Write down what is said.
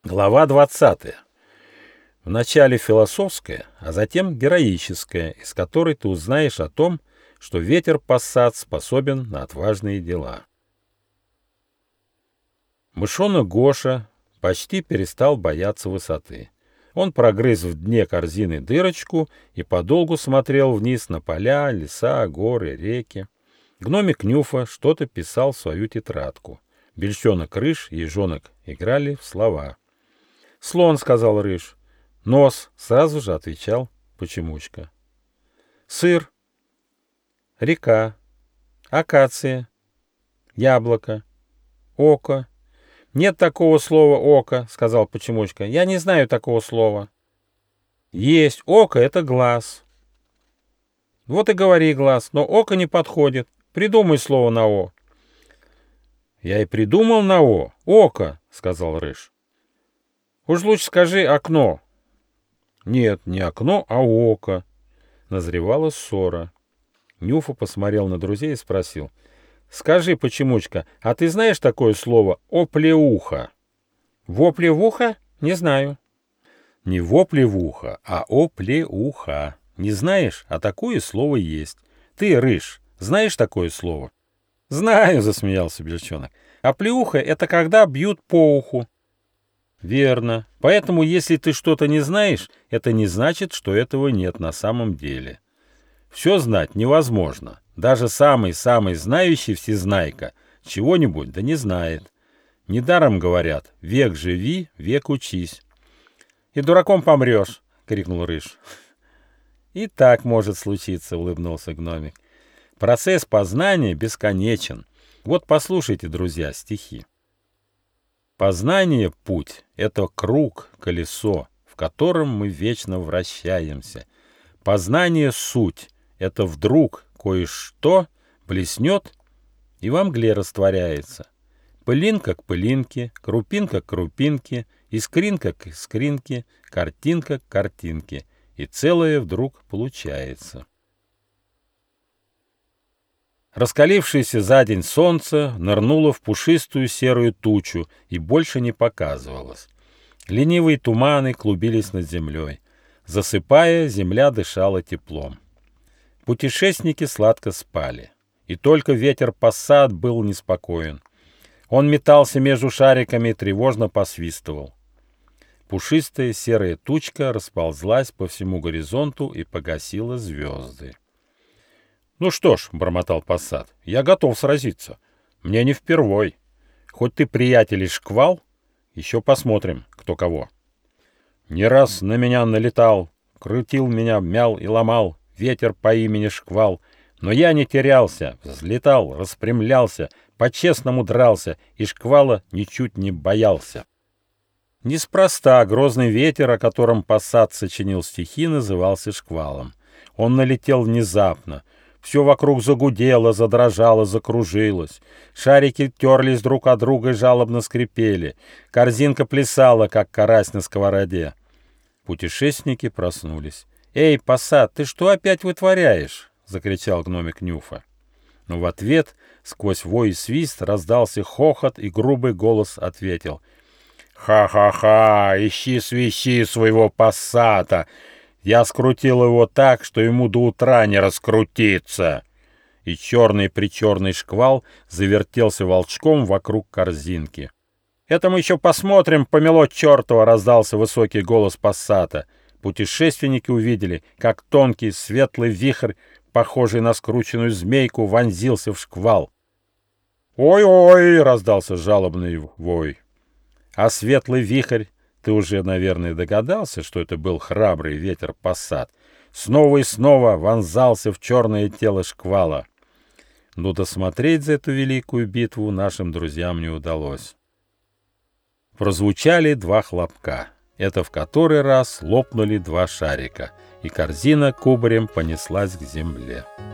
Глава 20. Вначале философская, а затем героическая, из которой ты узнаешь о том, что ветер Пассат способен на отважные дела. Мышонок Гоша почти перестал бояться высоты. Он прогрыз в дне корзины дырочку и подолгу смотрел вниз на поля, леса, горы, реки. Гномик Нюфа что-то писал в свою тетрадку. Бельчонок Рыж и ежонок играли в слова. «Слон», — сказал Рыж. «Нос», — сразу же отвечал Почемучка. «Сыр», «река», «акация», «яблоко», «око». «Нет такого слова «око», — сказал Почемучка. «Я не знаю такого слова». «Есть. Око — это глаз». «Вот и говори глаз, но око не подходит. Придумай слово на «о». «Я и придумал на «о». Око», — сказал Рыж. «Уж лучше скажи окно». «Нет, не окно, а око». Назревала ссора. Нюфа посмотрел на друзей и спросил. «Скажи, Почемучка, а ты знаешь такое слово «оплеуха»?» «Воплевуха? Не знаю». «Не воплевуха, а оплеуха. Не знаешь, а такое слово есть. Ты, Рыж, знаешь такое слово?» «Знаю», — засмеялся Бельчонок. «Оплеуха — это когда бьют по уху». «Верно. Поэтому, если ты что-то не знаешь, это не значит, что этого нет на самом деле. Все знать невозможно. Даже самый-самый знающий всезнайка чего-нибудь да не знает. Недаром говорят: век живи, век учись». «И дураком помрешь», — крикнул Рыж. «И так может случиться», — улыбнулся гномик. «Процесс познания бесконечен. Вот послушайте, друзья, стихи. Познание — путь, это круг, колесо, в котором мы вечно вращаемся. Познание — суть, это вдруг кое-что блеснет и во мгле растворяется. Пылинка к пылинке, крупинка к крупинке, искринка к искринке, картинка к картинке, и целое вдруг получается». Раскалившееся за день солнце нырнуло в пушистую серую тучу и больше не показывалось. Ленивые туманы клубились над землей. Засыпая, земля дышала теплом. Путешественники сладко спали. И только ветер Пассат был неспокоен. Он метался между шариками и тревожно посвистывал. Пушистая серая тучка расползлась по всему горизонту и погасила звезды. «Ну что ж», — бормотал Пассат, — «я готов сразиться. Мне не впервой. Хоть ты, приятель, и шквал, еще посмотрим, кто кого. Не раз на меня налетал, крутил меня, мял и ломал ветер по имени Шквал, но я не терялся, взлетал, распрямлялся, по-честному дрался и шквала ничуть не боялся». Неспроста грозный ветер, о котором Пассат сочинил стихи, назывался шквалом. Он налетел внезапно. Все вокруг загудело, задрожало, закружилось. Шарики терлись друг от друга и жалобно скрипели. Корзинка плясала, как карась на сковороде. Путешественники проснулись. «Эй, Пассат, ты что опять вытворяешь?» — закричал гномик Нюфа. Но в ответ, сквозь вой и свист, раздался хохот, и грубый голос ответил: «Ха-ха-ха! Ищи свищи своего Пассата! Я скрутил его так, что ему до утра не раскрутиться!» И черный-причерный шквал завертелся волчком вокруг корзинки. «Это мы еще посмотрим, помело чертова!» — раздался высокий голос Пассата. Путешественники увидели, как тонкий светлый вихрь, похожий на скрученную змейку, вонзился в шквал. «Ой-ой!» — раздался жалобный вой. А светлый вихрь, ты уже, наверное, догадался, что это был храбрый ветер Пассат, снова и снова вонзался в черное тело шквала. Но досмотреть за эту великую битву нашим друзьям не удалось. Прозвучали два хлопка. Это в который раз лопнули два шарика, и корзина кубарем понеслась к земле.